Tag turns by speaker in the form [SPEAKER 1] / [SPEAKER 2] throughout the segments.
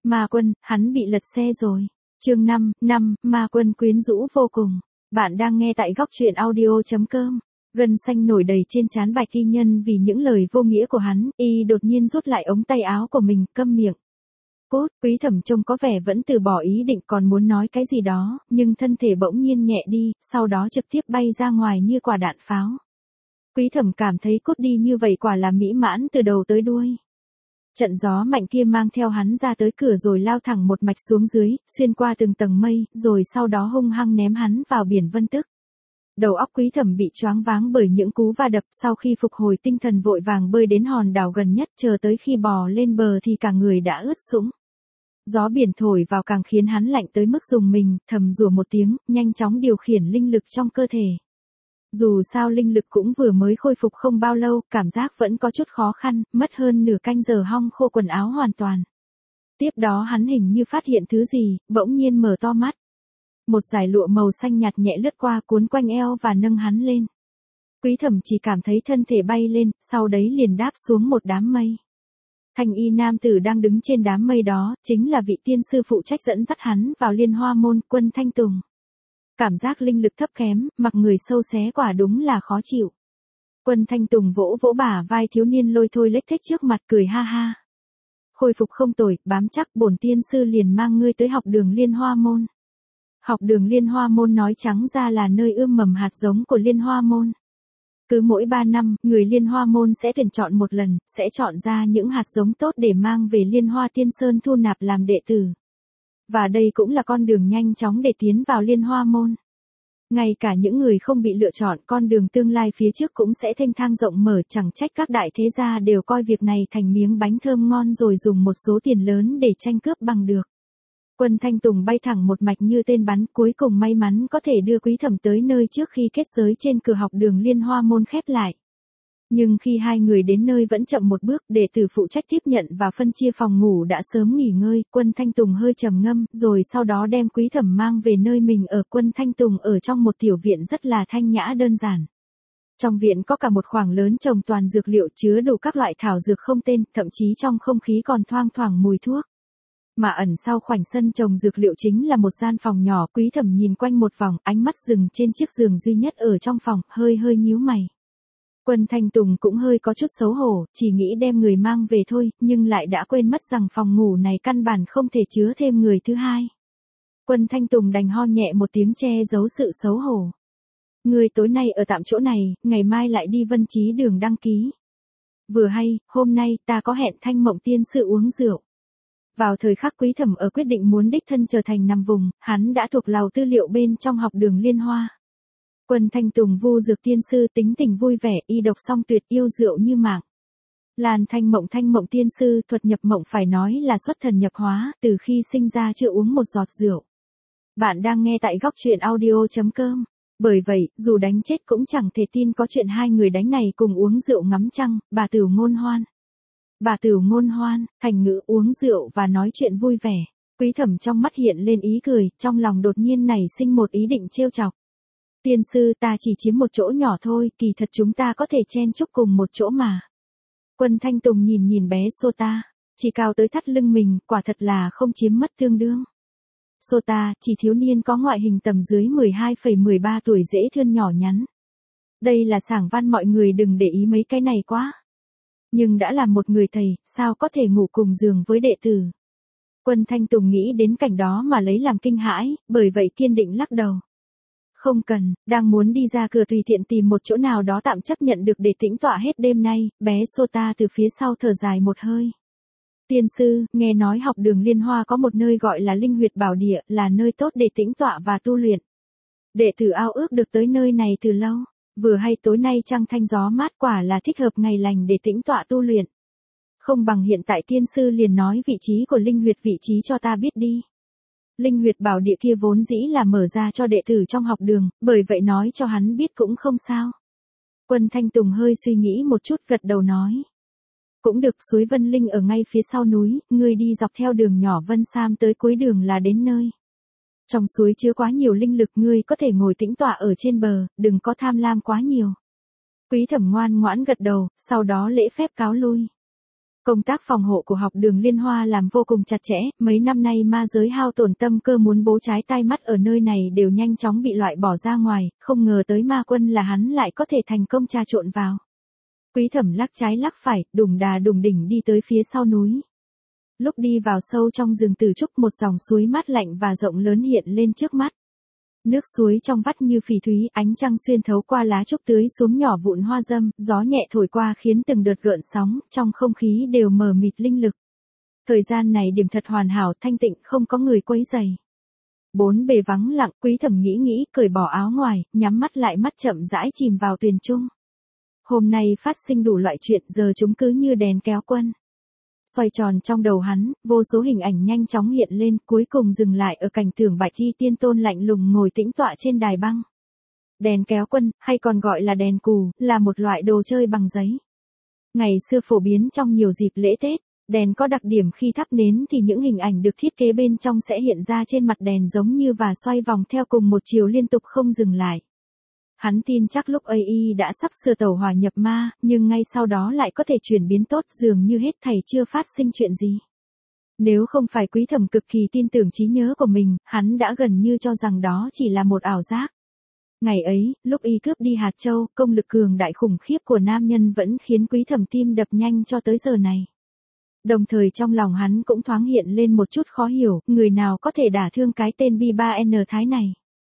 [SPEAKER 1] Ma Quân, hắn bị lật xe rồi. Chương 5, Ma Quân quyến rũ vô cùng. Bạn đang nghe tại góc truyện audio.com. Gân xanh nổi đầy trên trán Bạch Y Nhân vì những lời vô nghĩa của hắn, y đột nhiên rút lại ống tay áo của mình, câm miệng. Cốt, Quý Thẩm trông có vẻ vẫn từ bỏ ý định còn muốn nói cái gì đó, nhưng thân thể bỗng nhiên nhẹ đi, sau đó trực tiếp bay ra ngoài như quả đạn pháo. Quý Thẩm cảm thấy Cốt đi như vậy quả là mỹ mãn từ đầu tới đuôi. Trận gió mạnh kia mang theo hắn ra tới cửa rồi lao thẳng một mạch xuống dưới, xuyên qua từng tầng mây, rồi sau đó hung hăng ném hắn vào biển Vân Tức. Đầu óc Quý Thẩm bị choáng váng bởi những cú va đập, sau khi phục hồi tinh thần vội vàng bơi đến hòn đảo gần nhất, chờ tới khi bò lên bờ thì cả người đã ướt sũng. Gió biển thổi vào càng khiến hắn lạnh tới mức rùng mình, thầm rủa một tiếng, nhanh chóng điều khiển linh lực trong cơ thể. Dù sao linh lực cũng vừa mới khôi phục không bao lâu, cảm giác vẫn có chút khó khăn, mất hơn nửa canh giờ hong khô quần áo hoàn toàn. Tiếp đó hắn hình như phát hiện thứ gì, bỗng nhiên mở to mắt. Một dải lụa màu xanh nhạt nhẹ lướt qua cuốn quanh eo và nâng hắn lên. Quý Thẩm chỉ cảm thấy thân thể bay lên, sau đấy liền đáp xuống một đám mây. Thanh y nam tử đang đứng trên đám mây đó, chính là vị tiên sư phụ trách dẫn dắt hắn vào Liên Hoa môn, Quân Thanh Tùng. Cảm giác linh lực thấp kém, mặc người sâu xé quả đúng là khó chịu. Quân Thanh Tùng vỗ vỗ bả vai thiếu niên lôi thôi lếch thếch trước mặt cười ha ha. Khôi phục không tồi, bám chắc bổn tiên sư liền mang ngươi tới học đường Liên Hoa môn. Học đường Liên Hoa môn nói trắng ra là nơi ươm mầm hạt giống của Liên Hoa môn. Cứ mỗi 3 năm, người Liên Hoa môn sẽ tuyển chọn một lần, sẽ chọn ra những hạt giống tốt để mang về Liên Hoa Tiên Sơn thu nạp làm đệ tử. Và đây cũng là con đường nhanh chóng để tiến vào Liên Hoa môn. Ngay cả những người không bị lựa chọn, con đường tương lai phía trước cũng sẽ thênh thang rộng mở, chẳng trách các đại thế gia đều coi việc này thành miếng bánh thơm ngon rồi dùng một số tiền lớn để tranh cướp bằng được. Quân Thanh Tùng bay thẳng một mạch như tên bắn, cuối cùng may mắn có thể đưa Quý Thẩm tới nơi trước khi kết giới trên cửa học đường Liên Hoa môn khép lại. Nhưng khi hai người đến nơi vẫn chậm một bước, đệ tử phụ trách tiếp nhận và phân chia phòng ngủ đã sớm nghỉ ngơi, Quân Thanh Tùng hơi trầm ngâm, rồi sau đó đem Quý Thẩm mang về nơi mình ở. Quân Thanh Tùng ở trong một tiểu viện rất là thanh nhã đơn giản. Trong viện có cả một khoảng lớn trồng toàn dược liệu chứa đủ các loại thảo dược không tên, thậm chí trong không khí còn thoang thoảng mùi thuốc. Mà ẩn sau khoảnh sân trồng dược liệu chính là một gian phòng nhỏ. Quý Thẩm nhìn quanh một vòng, ánh mắt dừng trên chiếc giường duy nhất ở trong phòng, hơi nhíu mày. Quân Thanh Tùng cũng hơi có chút xấu hổ, chỉ nghĩ đem người mang về thôi, nhưng lại đã quên mất rằng phòng ngủ này căn bản không thể chứa thêm người thứ hai. Quân Thanh Tùng đành ho nhẹ một tiếng che giấu sự xấu hổ. Người tối nay ở tạm chỗ này, ngày mai lại đi Vân Chí đường đăng ký. Vừa hay, hôm nay ta có hẹn Thanh Mộng tiên sư uống rượu. Vào thời khắc Quý Thẩm ở quyết định muốn đích thân trở thành nằm vùng, hắn đã thuộc lầu tư liệu bên trong học đường Liên Hoa. Quân Thanh Tùng vu dược tiên sư tính tình vui vẻ, y độc song tuyệt, yêu rượu như mạng. Lan Thanh Mộng tiên sư thuật nhập mộng phải nói là xuất thần nhập hóa, từ khi sinh ra chưa uống một giọt rượu. Bạn đang nghe tại góc truyện audio.com. Bởi vậy, dù đánh chết cũng chẳng thể tin có chuyện hai người đánh này cùng uống rượu ngắm trăng, bà Tửu ngôn hoan. Bà Tửu ngôn hoan, thành ngữ uống rượu và nói chuyện vui vẻ. Quý Thẩm trong mắt hiện lên ý cười, trong lòng đột nhiên nảy sinh một ý định trêu chọc. Tiên sư, ta chỉ chiếm một chỗ nhỏ thôi, kỳ thật chúng ta có thể chen chúc cùng một chỗ mà. Quân Thanh Tùng nhìn bé Sota, chỉ cao tới thắt lưng mình, quả thật là không chiếm mất tương đương. Sota, chỉ thiếu niên có ngoại hình tầm dưới 12,13 tuổi dễ thương nhỏ nhắn. Đây là sảng văn, mọi người đừng để ý mấy cái này quá. Nhưng đã là một người thầy, sao có thể ngủ cùng giường với đệ tử. Quân Thanh Tùng nghĩ đến cảnh đó mà lấy làm kinh hãi, bởi vậy kiên định lắc đầu. Không cần, đang muốn đi ra cửa tùy tiện tìm một chỗ nào đó tạm chấp nhận được để tĩnh tọa hết đêm nay, bé Sota từ phía sau thở dài một hơi. Tiên sư, nghe nói học đường Liên Hoa có một nơi gọi là Linh Huyệt Bảo Địa, là nơi tốt để tĩnh tọa và tu luyện. Đệ tử ao ước được tới nơi này từ lâu, vừa hay tối nay trăng thanh gió mát, quả là thích hợp ngày lành để tĩnh tọa tu luyện. Không bằng hiện tại tiên sư liền nói vị trí của Linh Huyệt vị trí cho ta biết đi. Linh Huyệt Bảo Địa kia vốn dĩ là mở ra cho đệ tử trong học đường, bởi vậy nói cho hắn biết cũng không sao. Quân Thanh Tùng hơi suy nghĩ một chút, gật đầu nói. Cũng được, suối Vân Linh ở ngay phía sau núi, ngươi đi dọc theo đường nhỏ Vân Sam tới cuối đường là đến nơi. Trong suối chứa quá nhiều linh lực, ngươi có thể ngồi tĩnh tọa ở trên bờ, đừng có tham lam quá nhiều. Quý Thẩm ngoan ngoãn gật đầu, sau đó lễ phép cáo lui. Công tác phòng hộ của học đường Liên Hoa làm vô cùng chặt chẽ, mấy năm nay ma giới hao tổn tâm cơ muốn bố trái tai mắt ở nơi này đều nhanh chóng bị loại bỏ ra ngoài, không ngờ tới ma quân là hắn lại có thể thành công trà trộn vào. Quý Thẩm lắc trái lắc phải, đùng đà đùng đỉnh đi tới phía sau núi. Lúc đi vào sâu trong rừng Từ Trúc, một dòng suối mát lạnh và rộng lớn hiện lên trước mắt. Nước suối trong vắt như phỉ thúy, ánh trăng xuyên thấu qua lá trúc tưới xuống nhỏ vụn hoa dâm, gió nhẹ thổi qua khiến từng đợt gợn sóng, trong không khí đều mờ mịt linh lực. Thời gian này điểm thật hoàn hảo, thanh tịnh, không có người quấy rầy. Bốn bề vắng lặng, Quý Thẩm nghĩ, cởi bỏ áo ngoài, nhắm mắt lại, mắt chậm rãi chìm vào tuyền trung. Hôm nay phát sinh đủ loại chuyện, giờ chúng cứ như đèn kéo quân. Xoay tròn trong đầu hắn, vô số hình ảnh nhanh chóng hiện lên, cuối cùng dừng lại ở cảnh tượng Bạch Y Tiên Tôn lạnh lùng ngồi tĩnh tọa trên đài băng. Đèn kéo quân, hay còn gọi là đèn cù, là một loại đồ chơi bằng giấy. Ngày xưa phổ biến trong nhiều dịp lễ Tết, đèn có đặc điểm khi thắp nến thì những hình ảnh được thiết kế bên trong sẽ hiện ra trên mặt đèn giống như và xoay vòng theo cùng một chiều liên tục không dừng lại. Hắn tin chắc lúc ấy y đã sắp sửa tẩu hỏa nhập ma, nhưng ngay sau đó lại có thể chuyển biến tốt, dường như hết thảy chưa phát sinh chuyện gì. Nếu không phải Quý Thẩm cực kỳ tin tưởng trí nhớ của mình, hắn đã gần như cho rằng đó chỉ là một ảo giác. Ngày ấy, lúc y cướp đi Hạt Châu, công lực cường đại khủng khiếp của nam nhân vẫn khiến Quý Thẩm tim đập nhanh cho tới giờ này. Đồng thời trong lòng hắn cũng thoáng hiện lên một chút khó hiểu, người nào có thể đả thương cái tên Bi3N Thái này.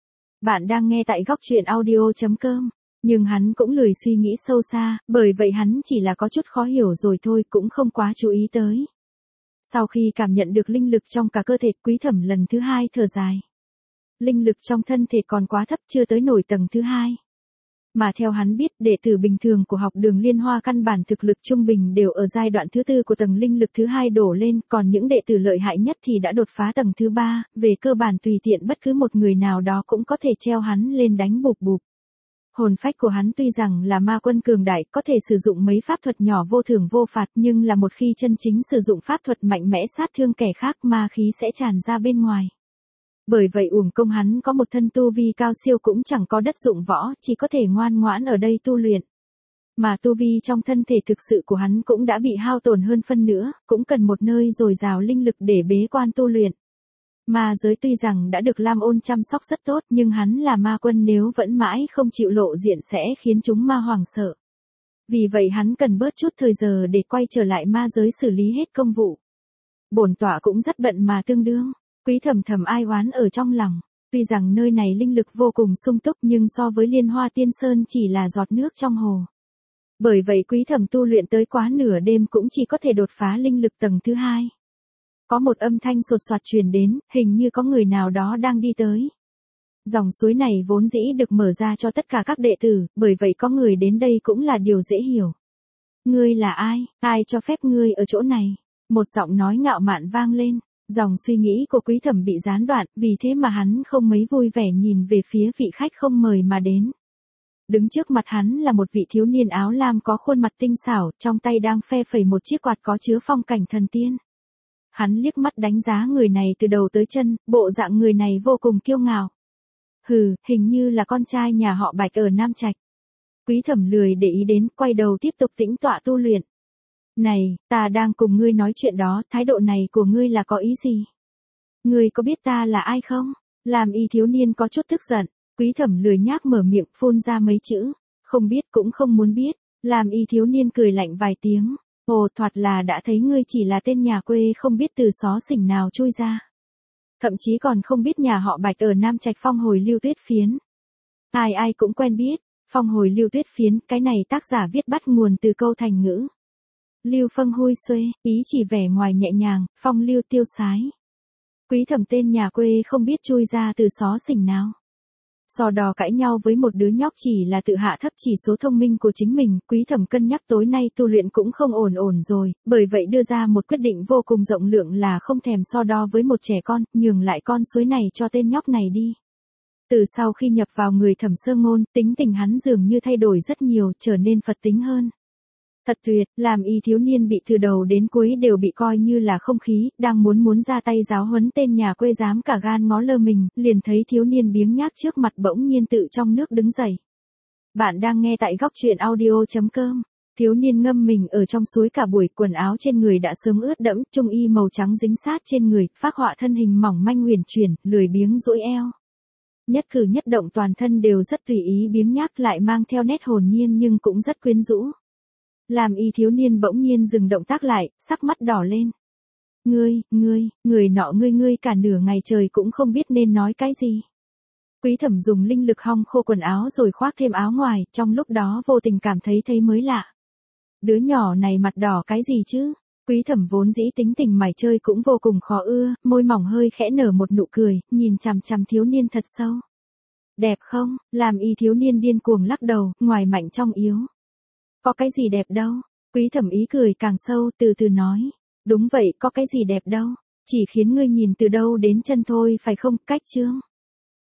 [SPEAKER 1] Bạn đang nghe tại góc truyện audio.com, nhưng hắn cũng lười suy nghĩ sâu xa, bởi vậy hắn chỉ là có chút khó hiểu rồi thôi, cũng không quá chú ý tới. Sau khi cảm nhận được linh lực trong cả cơ thể, Quý Thẩm lần thứ hai thở dài. Linh lực trong thân thể còn quá thấp, chưa tới nổi tầng thứ hai. Mà theo hắn biết, đệ tử bình thường của học đường Liên Hoa căn bản thực lực trung bình đều ở giai đoạn thứ tư của tầng linh lực thứ hai đổ lên, còn những đệ tử lợi hại nhất thì đã đột phá tầng thứ ba, về cơ bản tùy tiện bất cứ một người nào đó cũng có thể treo hắn lên đánh bụp bụp. Hồn phách của hắn tuy rằng là ma quân cường đại, có thể sử dụng mấy pháp thuật nhỏ vô thưởng vô phạt, nhưng là một khi chân chính sử dụng pháp thuật mạnh mẽ sát thương kẻ khác, ma khí sẽ tràn ra bên ngoài. Bởi vậy uổng công hắn có một thân tu vi cao siêu cũng chẳng có đất dụng võ, chỉ có thể ngoan ngoãn ở đây tu luyện. Mà tu vi trong thân thể thực sự của hắn cũng đã bị hao tổn hơn phân nữa, cũng cần một nơi dồi dào linh lực để bế quan tu luyện. Ma giới tuy rằng đã được Lam Ôn chăm sóc rất tốt, nhưng hắn là ma quân, nếu vẫn mãi không chịu lộ diện sẽ khiến chúng ma hoảng sợ. Vì vậy hắn cần bớt chút thời giờ để quay trở lại ma giới xử lý hết công vụ. Bổn tọa cũng rất bận mà tương đương. Quý Thẩm thầm ai oán ở trong lòng, tuy rằng nơi này linh lực vô cùng sung túc nhưng so với Liên Hoa Tiên Sơn chỉ là giọt nước trong hồ. Bởi vậy Quý Thẩm tu luyện tới quá nửa đêm cũng chỉ có thể đột phá linh lực tầng thứ hai. Có một âm thanh sột soạt truyền đến, hình như có người nào đó đang đi tới. Dòng suối này vốn dĩ được mở ra cho tất cả các đệ tử, bởi vậy có người đến đây cũng là điều dễ hiểu. Ngươi là ai? Ai cho phép ngươi ở chỗ này? Một giọng nói ngạo mạn vang lên. Dòng suy nghĩ của Quý Thẩm bị gián đoạn, vì thế mà hắn không mấy vui vẻ nhìn về phía vị khách không mời mà đến. Đứng trước mặt hắn là một vị thiếu niên áo lam có khuôn mặt tinh xảo, trong tay đang phe phẩy một chiếc quạt có chứa phong cảnh thần tiên. Hắn liếc mắt đánh giá người này từ đầu tới chân, bộ dạng người này vô cùng kiêu ngạo. Hừ, hình như là con trai nhà họ Bạch ở Nam Trạch. Quý Thẩm lười để ý đến, quay đầu tiếp tục tĩnh tọa tu luyện. Này, ta đang cùng ngươi nói chuyện đó, thái độ này của ngươi là có ý gì? Ngươi có biết ta là ai không? Làm y thiếu niên có chút tức giận, Quý Thẩm lười nhác mở miệng phun ra mấy chữ, không biết cũng không muốn biết, làm y thiếu niên cười lạnh vài tiếng, ồ thoạt là đã thấy ngươi chỉ là tên nhà quê không biết từ xó xỉnh nào chui ra. Thậm chí còn không biết nhà họ Bạch ở Nam Trạch Phong Hồi Lưu Tuyết Phiến. Ai ai cũng quen biết, Phong Hồi Lưu Tuyết Phiến, cái này tác giả viết bắt nguồn từ câu thành ngữ. Lưu Phong hui xuê, ý chỉ vẻ ngoài nhẹ nhàng, phong lưu tiêu sái. Quý Thẩm tên nhà quê không biết chui ra từ xó xỉnh nào. So đò cãi nhau với một đứa nhóc chỉ là tự hạ thấp chỉ số thông minh của chính mình, Quý Thẩm cân nhắc tối nay tu luyện cũng không ổn rồi, bởi vậy đưa ra một quyết định vô cùng rộng lượng là không thèm so đo với một trẻ con, nhường lại con suối này cho tên nhóc này đi. Từ sau khi nhập vào người Thẩm Sơ Ngôn, tính tình hắn dường như thay đổi rất nhiều, trở nên Phật tính hơn. Thật tuyệt, làm y thiếu niên bị từ đầu đến cuối đều bị coi như là không khí, đang muốn ra tay giáo huấn tên nhà quê dám cả gan ngó lơ mình, liền thấy thiếu niên biếng nhác trước mặt bỗng nhiên tự trong nước đứng dậy. Bạn đang nghe tại góc truyện audio.com. Thiếu niên ngâm mình ở trong suối cả buổi, quần áo trên người đã sớm ướt đẫm, trung y màu trắng dính sát trên người, phác họa thân hình mỏng manh uyển chuyển, lười biếng duỗi eo. Nhất cử nhất động toàn thân đều rất tùy ý biếng nhác, lại mang theo nét hồn nhiên nhưng cũng rất quyến rũ. Làm y thiếu niên bỗng nhiên dừng động tác lại, sắc mắt đỏ lên. Người nọ ngươi cả nửa ngày trời cũng không biết nên nói cái gì. Quý Thẩm dùng linh lực hong khô quần áo rồi khoác thêm áo ngoài, trong lúc đó vô tình cảm thấy mới lạ. Đứa nhỏ này mặt đỏ cái gì chứ? Quý Thẩm vốn dĩ tính tình mải chơi cũng vô cùng khó ưa, môi mỏng hơi khẽ nở một nụ cười, nhìn chằm chằm thiếu niên thật sâu. Đẹp không? Làm y thiếu niên điên cuồng lắc đầu, ngoài mạnh trong yếu. Có cái gì đẹp đâu? Quý Thẩm ý cười càng sâu, từ từ nói. Đúng vậy, có cái gì đẹp đâu. Chỉ khiến ngươi nhìn từ đâu đến chân thôi phải không, Cách Trương?